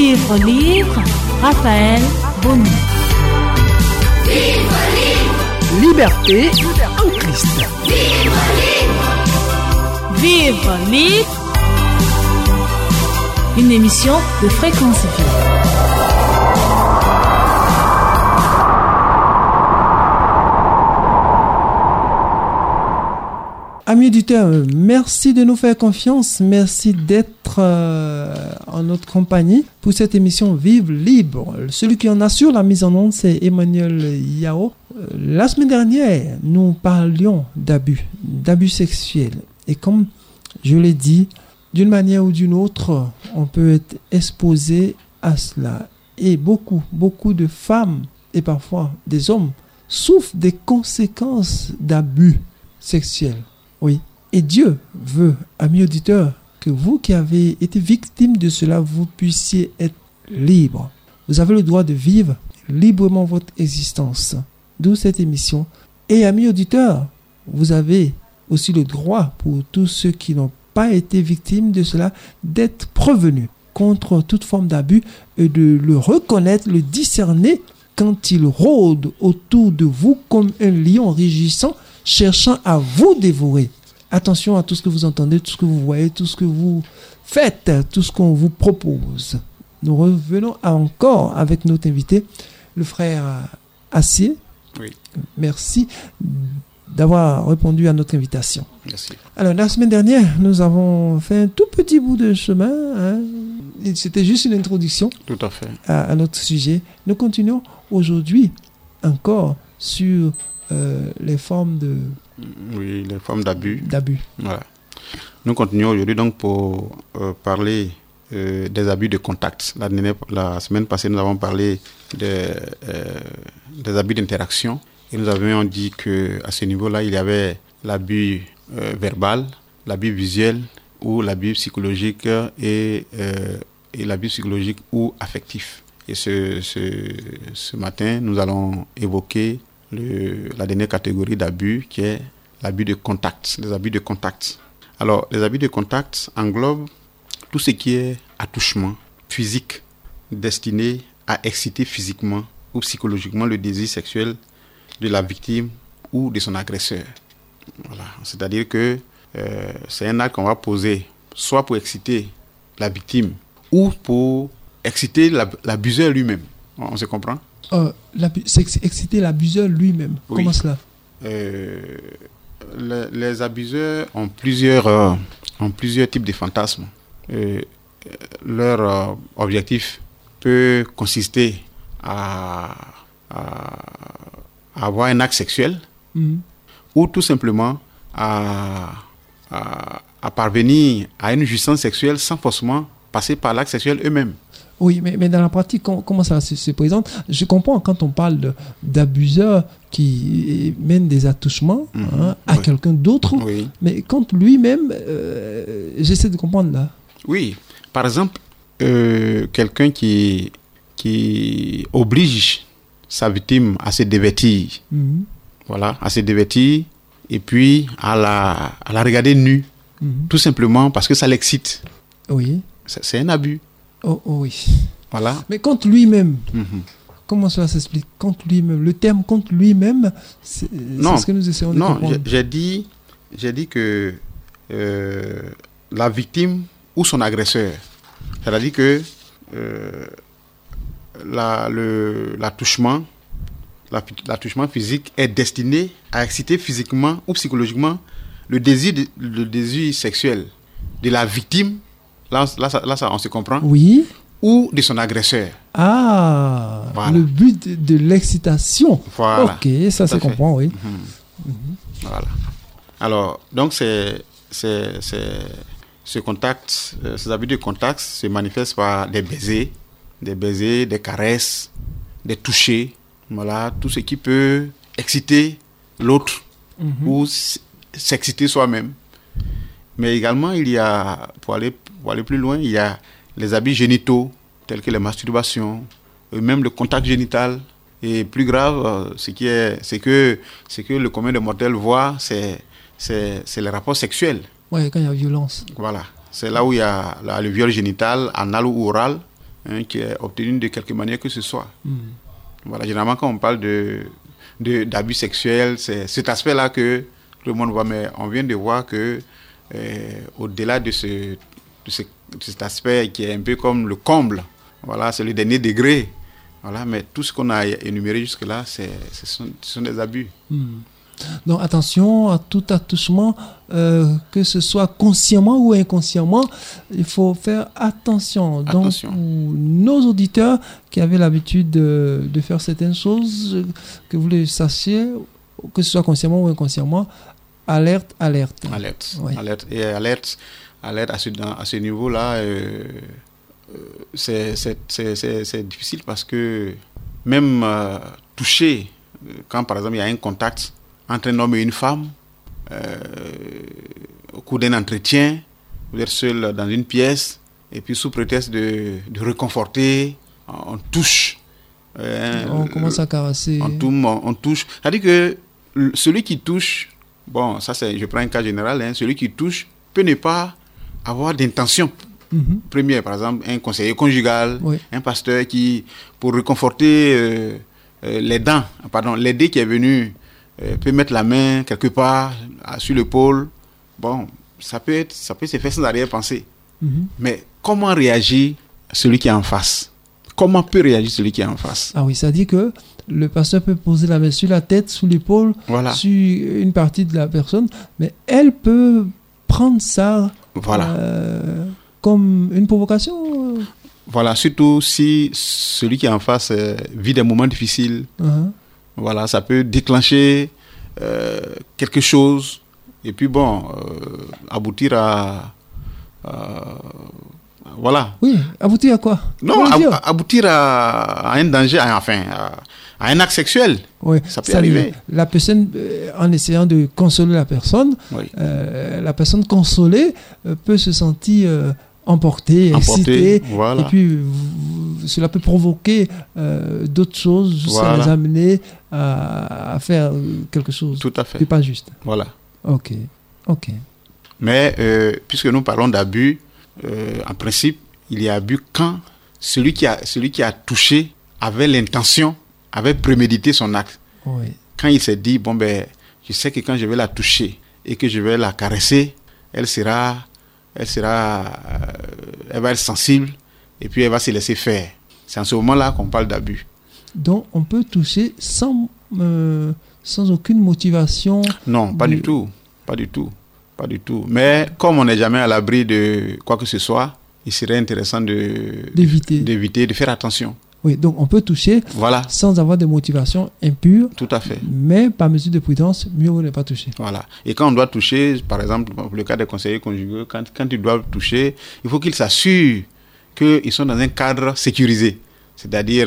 Vivre libre, Raphaël Boni. Vivre libre. Liberté en Christ. Vivre libre. Vivre libre. Une émission de Fréquence Vie. Amis auditeurs, merci de nous faire confiance, merci d'être en notre compagnie pour cette émission Vive Libre. Celui qui en assure la mise en onde, c'est Emmanuel Yao. La semaine dernière, nous parlions d'abus sexuels. Et comme je l'ai dit, d'une manière ou d'une autre, on peut être exposé à cela. Et beaucoup de femmes et parfois des hommes souffrent des conséquences d'abus sexuels. Oui. Et Dieu veut, amis auditeurs, que vous qui avez été victimes de cela, vous puissiez être libres. Vous avez le droit de vivre librement votre existence. D'où cette émission. Et amis auditeurs, vous avez aussi le droit, pour tous ceux qui n'ont pas été victimes de cela, d'être prévenus contre toute forme d'abus et de le reconnaître, le discerner quand il rôde autour de vous comme un lion rugissant, cherchant à vous dévorer. Attention à tout ce que vous entendez, tout ce que vous voyez, tout ce que vous faites, tout ce qu'on vous propose. Nous revenons encore avec notre invité, le frère Assier. Oui. Merci d'avoir répondu à notre invitation. Merci. Alors, la semaine dernière, nous avons fait un tout petit bout de chemin. C'était juste une introduction. Tout à fait. À notre sujet. Nous continuons aujourd'hui encore sur les formes de... Oui, les formes d'abus. Voilà. Nous continuons aujourd'hui donc pour parler des abus de contact. La semaine passée, nous avons parlé des abus d'interaction. Et nous avions dit qu'à ce niveau-là, il y avait l'abus verbal, l'abus visuel ou l'abus psychologique et l'abus psychologique ou affectif. Et ce matin, nous allons évoquer la dernière catégorie d'abus qui est l'abus de contact, les abus de contact. Alors, les abus de contact englobent tout ce qui est attouchement physique destiné à exciter physiquement ou psychologiquement le désir sexuel de la victime ou de son agresseur. Voilà. C'est-à-dire que c'est un acte qu'on va poser soit pour exciter la victime ou pour exciter l'abuseur lui-même. On se comprend? C'est exciter l'abuseur lui-même. Oui. Comment cela? Les abuseurs ont plusieurs types de fantasmes. Leur objectif peut consister à avoir un acte sexuel ou tout simplement à parvenir à une jouissance sexuelle sans forcément passer par l'acte sexuel eux-mêmes. Oui, mais dans la pratique, comment ça se présente? Je comprends quand on parle d'abuseurs qui mènent des attouchements à quelqu'un d'autre, mais quand lui-même, j'essaie de comprendre là. Oui, par exemple, quelqu'un qui oblige sa victime à se dévêtir, voilà, à se dévêtir et puis à la regarder nue, tout simplement parce que ça l'excite. Oui. C'est un abus. Oh oui. Voilà. Mais contre lui-même, comment cela s'explique? Contre lui-même, le terme contre lui-même, c'est ce que nous essayons de comprendre. Non, j'ai dit que la victime ou son agresseur, c'est-à-dire que l'attouchement physique est destiné à exciter physiquement ou psychologiquement le désir sexuel de la victime. Là, on se comprend. Oui. Ou de son agresseur. Ah, voilà. Le but de l'excitation. Voilà. Ok, ça se comprend, oui. Voilà. Alors, donc, ce contact, ces abus de contact se manifestent par des baisers, des caresses, des touchés. Voilà, tout ce qui peut exciter l'autre ou s'exciter soi-même. Mais également, il y a, pour aller plus loin, il y a les abus génitaux, tels que les masturbations, même le contact génital. Et plus grave, ce que le commun des mortels voit, c'est les rapports sexuels. Oui, quand il y a violence. Voilà. C'est là où il y a le viol génital, anal ou oral, qui est obtenu de quelque manière que ce soit. Voilà, généralement, quand on parle d'abus sexuels, c'est cet aspect-là que tout le monde voit, mais on vient de voir que au-delà de cet aspect qui est un peu comme le comble, voilà, c'est le dernier degré. Voilà, mais tout ce qu'on a énuméré jusque-là, ce sont des abus. Donc attention à tout attouchement, que ce soit consciemment ou inconsciemment, il faut faire attention. Donc pour nos auditeurs qui avaient l'habitude de faire certaines choses, que vous le sachiez, que ce soit consciemment ou inconsciemment, alerte. Oui. Alerte à ce niveau-là. C'est difficile parce que même toucher, quand par exemple il y a un contact entre un homme et une femme, au cours d'un entretien, vous êtes seul dans une pièce, et puis sous prétexte de réconforter, on touche. On commence à caresser. On touche. C'est-à-dire que celui qui touche, bon, ça je prends un cas général, celui qui touche peut ne pas avoir d'intention. Première, par exemple, un conseiller conjugal, un pasteur qui, pour réconforter l'aider qui est venu, peut mettre la main quelque part sur l'épaule. Bon, ça peut se faire sans arrière-pensée. Mais comment réagit celui qui est en face? Comment peut réagir celui qui est en face? Ah oui, ça dit que le pasteur peut poser la main sur la tête, sur l'épaule, sur une partie de la personne, mais elle peut prendre ça comme une provocation. Voilà, surtout si celui qui est en face vit des moments difficiles. Voilà, ça peut déclencher quelque chose et puis aboutir à voilà. Oui, aboutir à quoi? Non, aboutir à un danger, à un acte sexuel. Oui, ça peut arriver. La personne, en essayant de consoler la personne, la personne consolée peut se sentir emportée, excitée, voilà. Et puis cela peut provoquer d'autres choses, ça les amener à faire quelque chose. Tout à fait. C'est pas juste. Voilà. Ok. Mais puisque nous parlons d'abus, en principe, il y a abus quand celui qui a touché avait l'intention, avait prémédité son acte. Oui. Quand il s'est dit, je sais que quand je vais la toucher et que je vais la caresser, elle va être sensible et puis elle va se laisser faire. C'est en ce moment-là qu'on parle d'abus. Donc, on peut toucher sans aucune motivation? Non, pas du tout. Pas du tout. Mais comme on n'est jamais à l'abri de quoi que ce soit, il serait intéressant d'éviter, de faire attention. Oui, donc on peut toucher sans avoir de motivation impure. Tout à fait. Mais par mesure de prudence, mieux vaut ne pas toucher. Voilà. Et quand on doit toucher, par exemple, pour le cas des conseillers conjugaux, quand ils doivent toucher, il faut qu'ils s'assurent qu'ils sont dans un cadre sécurisé. C'est-à-dire,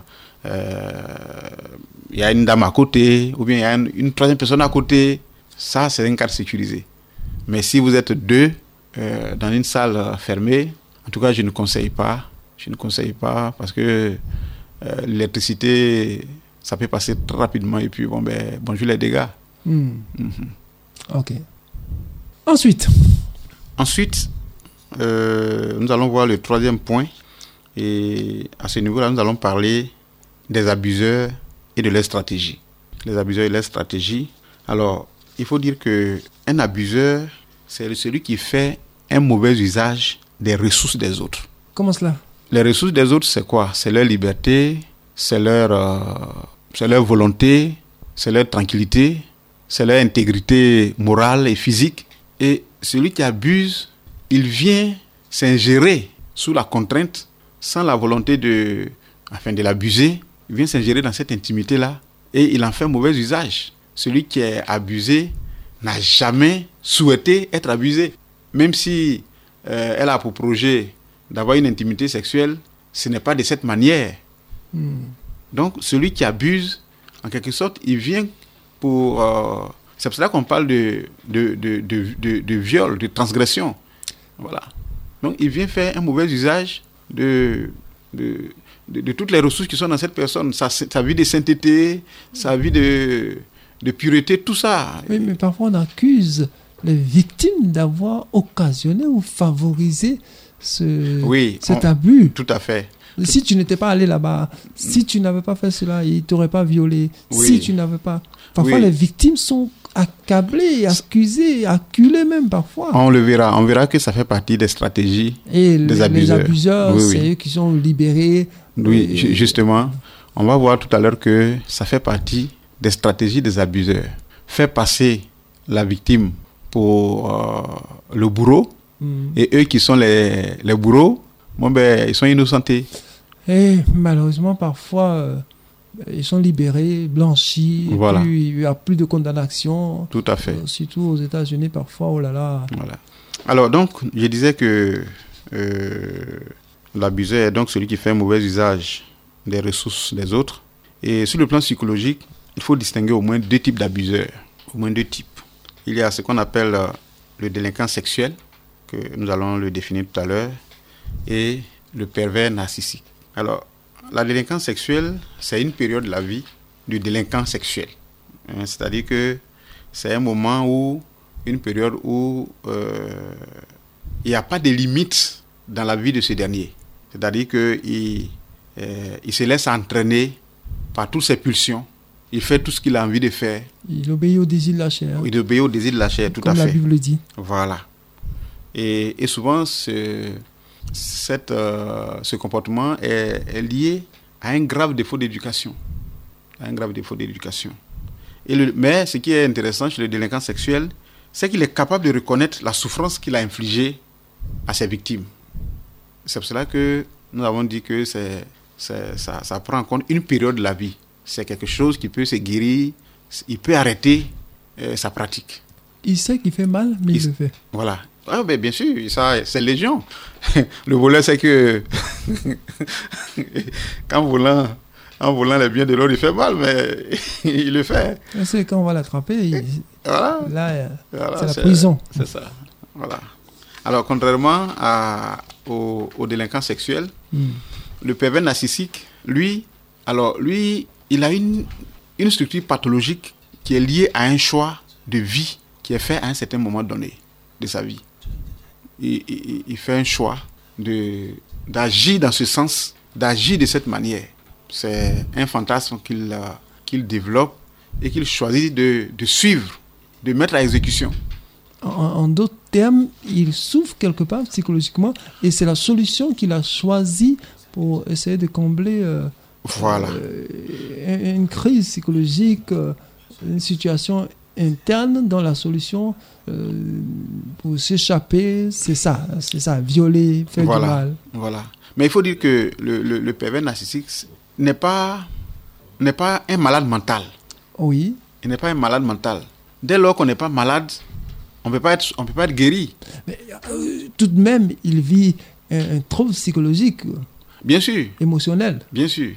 il y a une dame à côté, ou bien il y a une troisième personne à côté. Ça, c'est un cadre sécurisé. Mais si vous êtes deux dans une salle fermée, en tout cas, je ne conseille pas. Parce que l'électricité, ça peut passer très rapidement et puis bonjour les dégâts. Ok. Ensuite, nous allons voir le troisième point. Et à ce niveau-là, nous allons parler des abuseurs et de leur stratégie. Les abuseurs et leur stratégie. Alors, il faut dire qu'un abuseur, c'est celui qui fait un mauvais usage des ressources des autres. Comment cela? Les ressources des autres, c'est quoi? C'est leur liberté, c'est leur volonté, c'est leur tranquillité, c'est leur intégrité morale et physique. Et celui qui abuse, il vient s'ingérer sous la contrainte, sans la volonté de l'abuser. Il vient s'ingérer dans cette intimité-là et il en fait mauvais usage. Celui qui est abusé n'a jamais souhaité être abusé. Même si elle a pour projet d'avoir une intimité sexuelle, ce n'est pas de cette manière. Donc, celui qui abuse, en quelque sorte, il vient pour... c'est pour cela qu'on parle de viol, de transgression. Voilà. Donc, il vient faire un mauvais usage de toutes les ressources qui sont dans cette personne. Sa vie de sainteté, sa vie de pureté, tout ça. Oui, mais parfois, on accuse les victimes d'avoir occasionné ou favorisé cet abus. Tout à fait. Si tu n'étais pas allé là-bas, si tu n'avais pas fait cela, il ne t'aurait pas violé. Oui. Si tu n'avais pas... Parfois, Oui. les victimes sont accablées, accusées, acculées même parfois. On le verra. On verra que ça fait partie des stratégies Et des abuseurs. les abuseurs, Oui, c'est oui. eux qui sont libérés. Oui, Et- justement, on va voir tout à l'heure que ça fait partie des stratégies des abuseurs. Faire passer la victime pour le bourreau, et eux qui sont les bourreaux, ils sont innocentés. Et malheureusement, parfois, ils sont libérés, blanchis, et Voilà. puis il n'y a plus de condamnation. Tout à fait. Surtout aux États-Unis, parfois, oh là là. Voilà. Alors, donc, je disais que l'abuseur est donc celui qui fait un mauvais usage des ressources des autres. Et sur le plan psychologique, il faut distinguer au moins deux types d'abuseurs. Au moins deux types. Il y a ce qu'on appelle le délinquant sexuel, que nous allons le définir tout à l'heure, et le pervers narcissique. Alors, la délinquance sexuelle, c'est une période de la vie du délinquant sexuel. C'est-à-dire que c'est un moment où, une période où il n'y a pas de limite dans la vie de ce dernier. C'est-à-dire qu'il se laisse entraîner par toutes ses pulsions. Il fait tout ce qu'il a envie de faire. Il obéit au désir de la chair. Il obéit au désir de la chair, tout comme à fait. la Bible le dit. Voilà. Et souvent, ce comportement est lié à un grave défaut d'éducation. Mais ce qui est intéressant chez le délinquant sexuel, c'est qu'il est capable de reconnaître la souffrance qu'il a infligée à ses victimes. C'est pour cela que nous avons dit que ça prend en compte une période de la vie. C'est quelque chose qui peut se guérir, il peut arrêter sa pratique. Il sait qu'il fait mal, mais il le fait. Voilà. Ah, ben, bien sûr, ça, c'est légion. Le voleur, c'est que en volant les biens de l'autre, il fait mal, mais il le fait. C'est quand on va l'attraper, Voilà. là, Voilà, c'est la prison. C'est ça. Voilà. Alors, contrairement au délinquant sexuel, le pervers narcissique, lui, il a une structure pathologique qui est liée à un choix de vie qui est fait à un certain moment donné de sa vie. Il fait un choix d'agir dans ce sens, d'agir de cette manière. C'est un fantasme qu'il développe et qu'il choisit de suivre, de mettre à exécution. En d'autres termes, il souffre quelque part psychologiquement et c'est la solution qu'il a choisie pour essayer de combler Voilà. Une crise psychologique, une situation interne dans la solution pour s'échapper, c'est ça, violer, faire du mal. Voilà. Mais il faut dire que le pervers narcissique n'est pas un malade mental. Oui. Il n'est pas un malade mental. Dès lors qu'on n'est pas malade, on ne peut pas être guéri. Mais, tout de même, il vit un trouble psychologique. Bien sûr. Émotionnel. Bien sûr.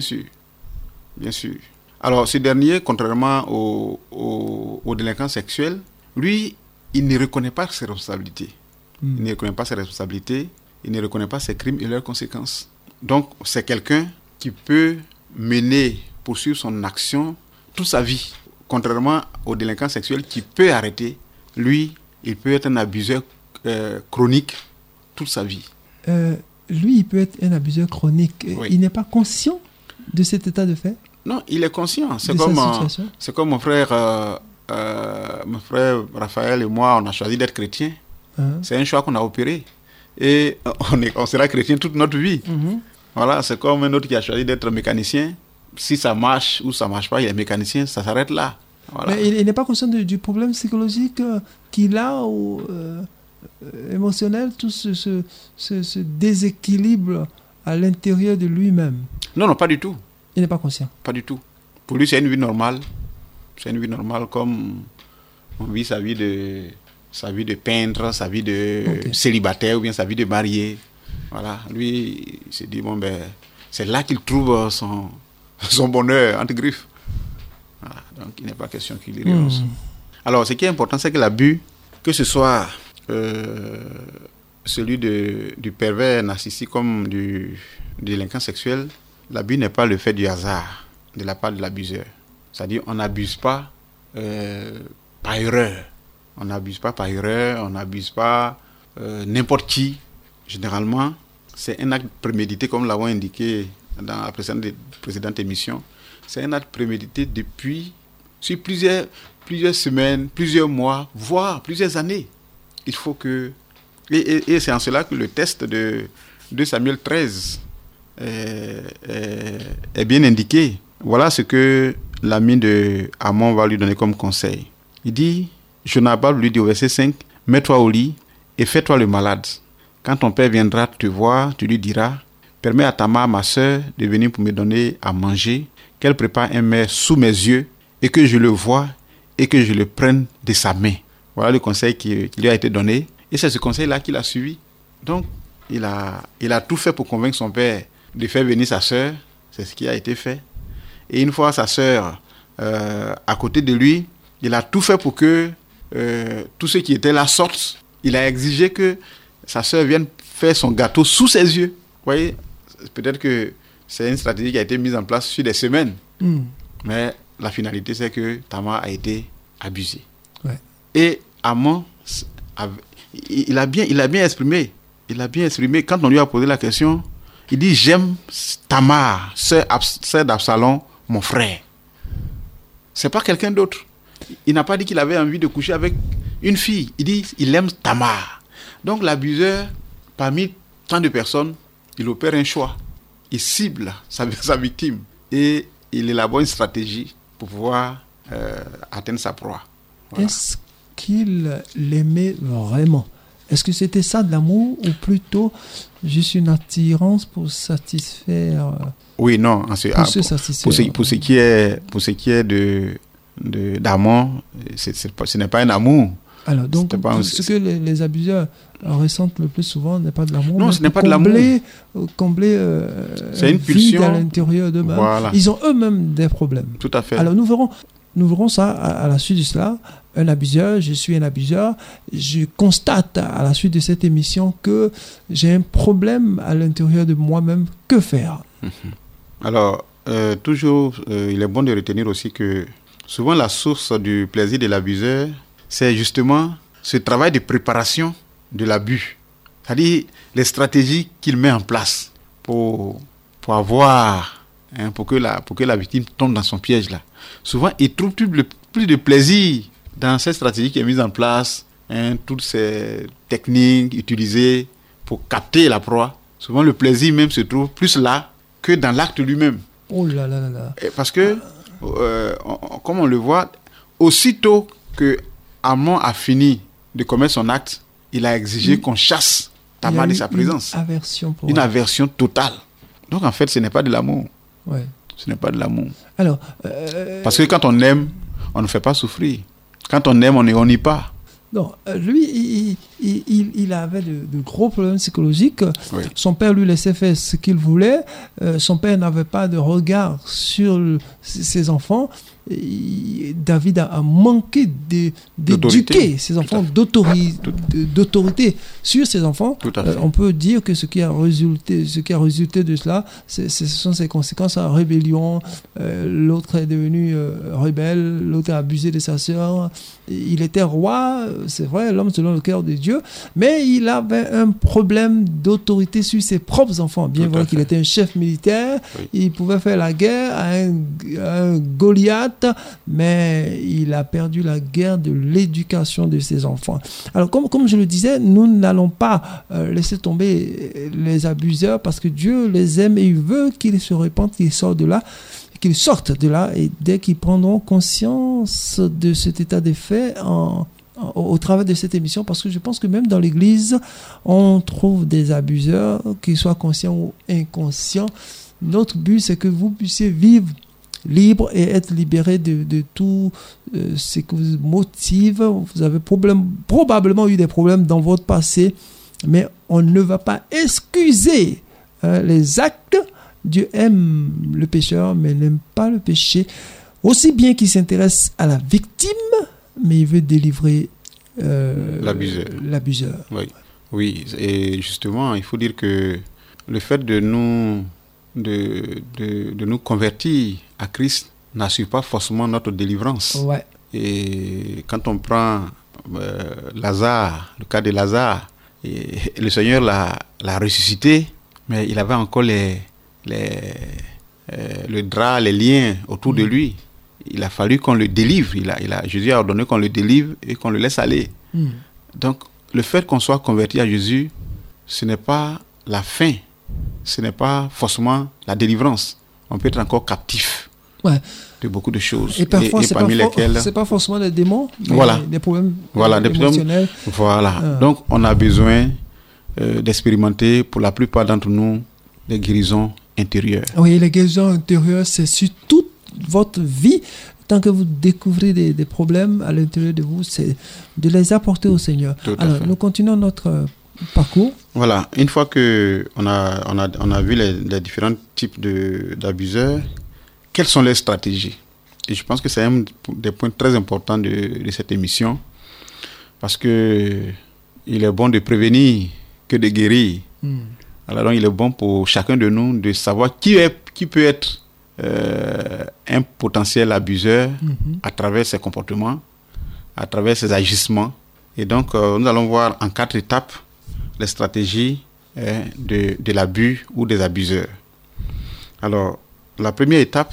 Alors, ce dernier, contrairement au délinquant sexuel, lui, il ne reconnaît pas ses responsabilités. Il ne reconnaît pas ses responsabilités, il ne reconnaît pas ses crimes et leurs conséquences. Donc, c'est quelqu'un qui peut poursuivre son action toute sa vie. Contrairement au délinquant sexuel qui peut arrêter, lui, il peut être un abuseur chronique toute sa vie. Lui, il peut être un abuseur chronique. Oui. Il n'est pas conscient de cet état de fait? Non, il est conscient. C'est comme mon frère Raphaël et moi, on a choisi d'être chrétiens. C'est un choix qu'on a opéré. Et on sera chrétien toute notre vie. Voilà, c'est comme un autre qui a choisi d'être mécanicien. Si ça marche ou ça ne marche pas, il est mécanicien, ça s'arrête là. Voilà. Mais il n'est pas conscient du problème psychologique qu'il a émotionnel, tout ce déséquilibre à l'intérieur de lui-même. Non, pas du tout. Il n'est pas conscient. Pas du tout. Pour lui, c'est une vie normale. C'est une vie normale comme on vit sa vie de peintre, sa vie de célibataire ou bien sa vie de marié. Voilà. Lui, il s'est dit, c'est là qu'il trouve son bonheur, entre griffes. Voilà. Donc, il n'est pas question qu'il y renonce. Alors, ce qui est important, c'est que l'abus, que ce soit celui du pervers narcissique comme du délinquant sexuel, l'abus n'est pas le fait du hasard de la part de l'abuseur. C'est-à-dire, on n'abuse pas par erreur. On n'abuse pas n'importe qui. Généralement, c'est un acte prémédité, comme l'avons indiqué dans la précédente émission. C'est un acte prémédité depuis sur plusieurs semaines, plusieurs mois, voire plusieurs années. Il faut que... Et c'est en cela que le test de Samuel 13 est bien indiqué. Voilà ce que l'ami de Amon va lui donner comme conseil. Il dit, Jonabab lui dit au verset 5, « Mets-toi au lit et fais-toi le malade. Quand ton père viendra te voir, tu lui diras, « Permets à Tamar, ma sœur, de venir pour me donner à manger, qu'elle prépare un mets sous mes yeux, et que je le voie, et que je le prenne de sa main. » Voilà le conseil qui lui a été donné. Et c'est ce conseil-là qu'il a suivi. Donc, il a tout fait pour convaincre son père de faire venir sa sœur. C'est ce qui a été fait. Et une fois sa sœur à côté de lui, il a tout fait pour que tous ceux qui étaient là sortent. Il a exigé que sa sœur vienne faire son gâteau sous ses yeux. Vous voyez, peut-être que c'est une stratégie qui a été mise en place sur des semaines. Mais la finalité, c'est que Tamar a été abusée. Ouais. Et Amon, il a bien exprimé. Il a bien exprimé. Quand on lui a posé la question, il dit, j'aime Tamar, sœur d'Absalom, mon frère. C'est pas quelqu'un d'autre. Il n'a pas dit qu'il avait envie de coucher avec une fille. Il dit, il aime Tamar. Donc l'abuseur, parmi tant de personnes, il opère un choix. Il cible sa victime. Et il élabore une stratégie pour pouvoir atteindre sa proie. Voilà. Est-ce qu'il l'aimait vraiment? Est-ce que c'était ça de l'amour ou plutôt juste une attirance pour satisfaire? Oui, non. Pour ce qui est d'amour, ce n'est pas un amour. Alors, donc, ce que les abuseurs ressentent le plus souvent n'est pas de l'amour. Non, ce n'est pas de l'amour. Combler c'est une pulsion à l'intérieur d'eux-mêmes. Voilà. Ils ont eux-mêmes des problèmes. Tout à fait. Alors, nous verrons ça à la suite de cela. Un abuseur, je suis un abuseur. Je constate à la suite de cette émission que j'ai un problème à l'intérieur de moi-même. Que faire? Alors, toujours, il est bon de retenir aussi que souvent la source du plaisir de l'abuseur, c'est justement ce travail de préparation de l'abus. C'est-à-dire les stratégies qu'il met en place pour avoir, pour que la victime tombe dans son piège là. Souvent, il trouve plus de plaisir dans cette stratégie qui est mise en place, toutes ces techniques utilisées pour capter la proie. Souvent, le plaisir même se trouve plus là que dans l'acte lui-même. Oh là là là là. Parce que, comme on le voit, aussitôt que Amon a fini de commettre son acte, il a exigé qu'on chasse Tamar de sa présence. Une aversion totale. Donc, en fait, ce n'est pas de l'amour. Ouais. Ce n'est pas de l'amour. Alors, parce que quand on aime, on ne fait pas souffrir. Quand on aime, on ne honnit pas. Non, lui, il avait de gros problèmes psychologiques. Oui. Son père lui laissait faire ce qu'il voulait. Son père n'avait pas de regard sur ses enfants. David a manqué d'éduquer ses enfants, d'autorité sur ses enfants. On peut dire que ce qui a résulté de cela, ce sont ses conséquences en rébellion. L'autre est devenu rebelle, l'autre a abusé de sa sœur. Il était roi, c'est vrai, l'homme selon le cœur de Dieu, mais il avait un problème d'autorité sur ses propres enfants. Bien vrai qu'il était un chef militaire, il pouvait faire la guerre à un Goliath, mais il a perdu la guerre de l'éducation de ses enfants. Alors, comme je le disais, nous n'allons pas laisser tomber les abuseurs parce que Dieu les aime et il veut qu'ils se répandent, qu'ils sortent de là, et dès qu'ils prendront conscience de cet état des faits au travers de cette émission, parce que je pense que même dans l'église, on trouve des abuseurs, qu'ils soient conscients ou inconscients. Notre but, c'est que vous puissiez vivre libre et être libéré de tout ce qui vous motive. Vous avez probablement eu des problèmes dans votre passé, mais on ne va pas excuser les actes. Dieu aime le pécheur, mais n'aime pas le péché. Aussi bien qu'il s'intéresse à la victime, mais il veut délivrer l'abuseur. Oui, et justement, il faut dire que le fait de nous convertir à Christ n'assure pas forcément notre délivrance. Ouais. Et quand on prend Lazare, le cas de Lazare, et le Seigneur l'a ressuscité, mais il avait encore le drap, les liens autour de lui. Il a fallu qu'on le délivre. Jésus a ordonné qu'on le délivre et qu'on le laisse aller. Donc, le fait qu'on soit converti à Jésus, ce n'est pas la fin. Ce n'est pas forcément la délivrance. On peut être encore captif de beaucoup de choses. Et parfois, c'est pas forcément des démons, mais des problèmes émotionnels. Donc, on a besoin d'expérimenter, pour la plupart d'entre nous, des guérisons intérieures. Oui, les guérisons intérieures, c'est sur toute votre vie. Tant que vous découvrez des problèmes à l'intérieur de vous, c'est de les apporter au Seigneur. Alors, nous continuons notre parcours. Voilà, une fois qu'on a vu les différents types d'abuseurs, quelles sont les stratégies? Et je pense que c'est un des points très importants de cette émission, parce que il est bon de prévenir que de guérir. Alors donc, il est bon pour chacun de nous de savoir qui peut être un potentiel abuseur à travers ses comportements, à travers ses agissements. Et donc, nous allons voir en 4 étapes les stratégies de l'abus ou des abuseurs. Alors, la première étape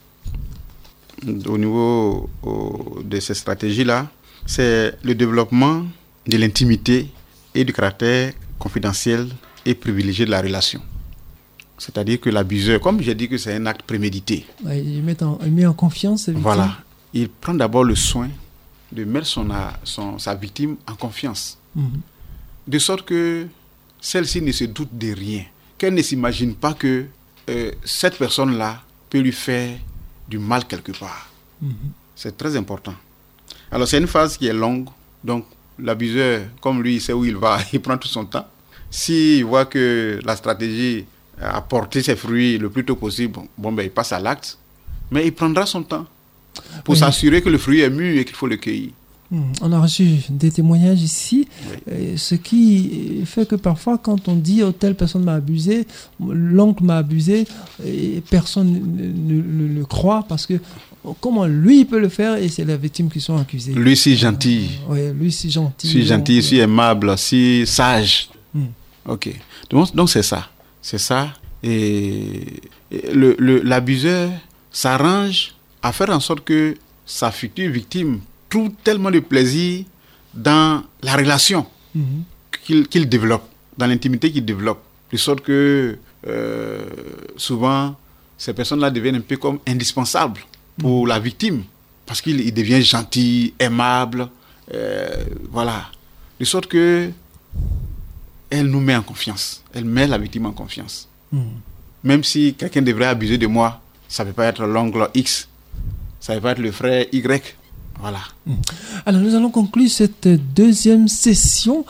au niveau de ces stratégies-là, c'est le développement de l'intimité et du caractère confidentiel et privilégié de la relation. C'est-à-dire que l'abuseur, comme j'ai dit que c'est un acte prémédité. Il met en confiance sa victime. Voilà. Il prend d'abord le soin de mettre sa victime en confiance. De sorte que celle-ci ne se doute de rien. Qu'elle ne s'imagine pas que cette personne-là peut lui faire du mal quelque part. C'est très important. Alors, c'est une phase qui est longue. Donc, l'abuseur, comme lui, il sait où il va, il prend tout son temps. S'il voit que la stratégie a porté ses fruits le plus tôt possible, il passe à l'acte. Mais il prendra son temps pour s'assurer que le fruit est mûr et qu'il faut le cueillir. On a reçu des témoignages ici, ce qui fait que parfois quand on dit oh, telle personne m'a abusé, l'oncle m'a abusé, et personne ne le croit parce que comment lui il peut le faire et c'est les victimes qui sont accusées. Lui si gentil. Lui si gentil. Si gentil, si aimable, si sage. Ok. Donc c'est ça. C'est ça. Et l'abuseur s'arrange à faire en sorte que sa future victime trouve tellement de plaisir dans la relation qu'il développe, dans l'intimité qu'il développe, de sorte que souvent ces personnes-là deviennent un peu comme indispensables pour la victime, parce qu'il devient gentil, aimable, de sorte que elle nous met en confiance, elle met la victime en confiance. Même si quelqu'un devrait abuser de moi, ça ne peut pas être l'oncle X, ça ne peut pas être le frère Y. Voilà. Alors nous allons conclure cette deuxième session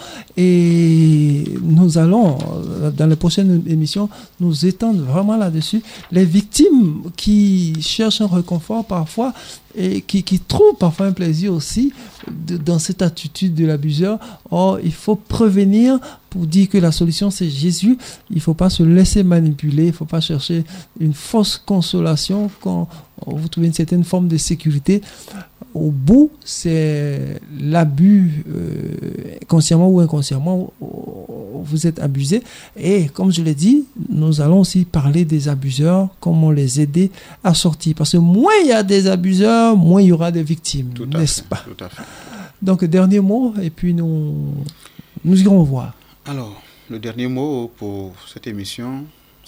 et nous allons, dans les prochaines émissions, nous étendre vraiment là-dessus. Les victimes qui cherchent un réconfort parfois et qui trouvent parfois un plaisir aussi dans cette attitude de l'abuseur. Or, il faut prévenir pour dire que la solution c'est Jésus. Il ne faut pas se laisser manipuler, il ne faut pas chercher une fausse consolation quand vous trouvez une certaine forme de sécurité. Au bout, c'est l'abus, consciemment ou inconsciemment, vous êtes abusé. Et comme je l'ai dit, nous allons aussi parler des abuseurs, comment les aider à sortir. Parce que moins il y a des abuseurs, moins il y aura des victimes, n'est-ce pas? Tout à fait. Donc, dernier mot, et puis nous irons voir. Alors, le dernier mot pour cette émission,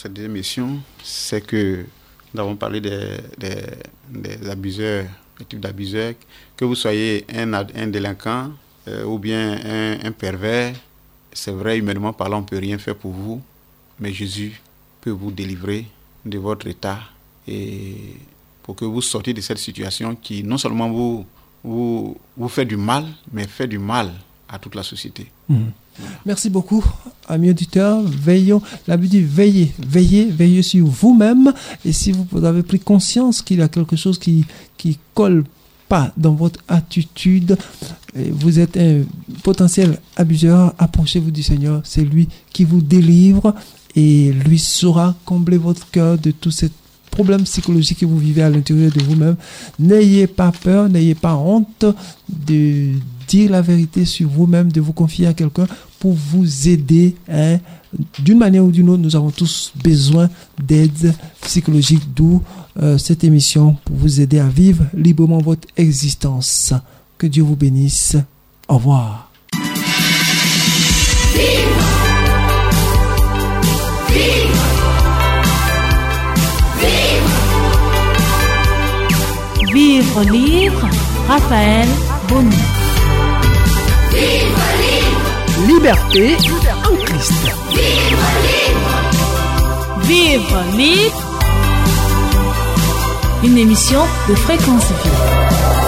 c'est que nous avons parlé des abuseurs, des types d'abuseurs, que vous soyez un délinquant ou bien un pervers. C'est vrai, humainement parlant, on ne peut rien faire pour vous, mais Jésus peut vous délivrer de votre état et pour que vous sortiez de cette situation qui non seulement vous fait du mal, mais fait du mal à toute la société. Merci beaucoup, amis auditeurs. Veillons, la Bible dit veillez sur vous-même. Et si vous avez pris conscience qu'il y a quelque chose qui colle pas dans votre attitude, vous êtes un potentiel abuseur, approchez-vous du Seigneur. C'est lui qui vous délivre et lui saura combler votre cœur de tous ces problèmes psychologiques que vous vivez à l'intérieur de vous-même. N'ayez pas peur, n'ayez pas honte de dire la vérité sur vous-même, de vous confier à quelqu'un pour vous aider. D'une manière ou d'une autre, nous avons tous besoin d'aide psychologique, d'où cette émission pour vous aider à vivre librement votre existence. Que Dieu vous bénisse. Au revoir. Vivre libre, Raphaël Boni. Vivre libre. Liberté en Christ. Vivre libre. Vivre libre. Une émission de Fréquence Vie.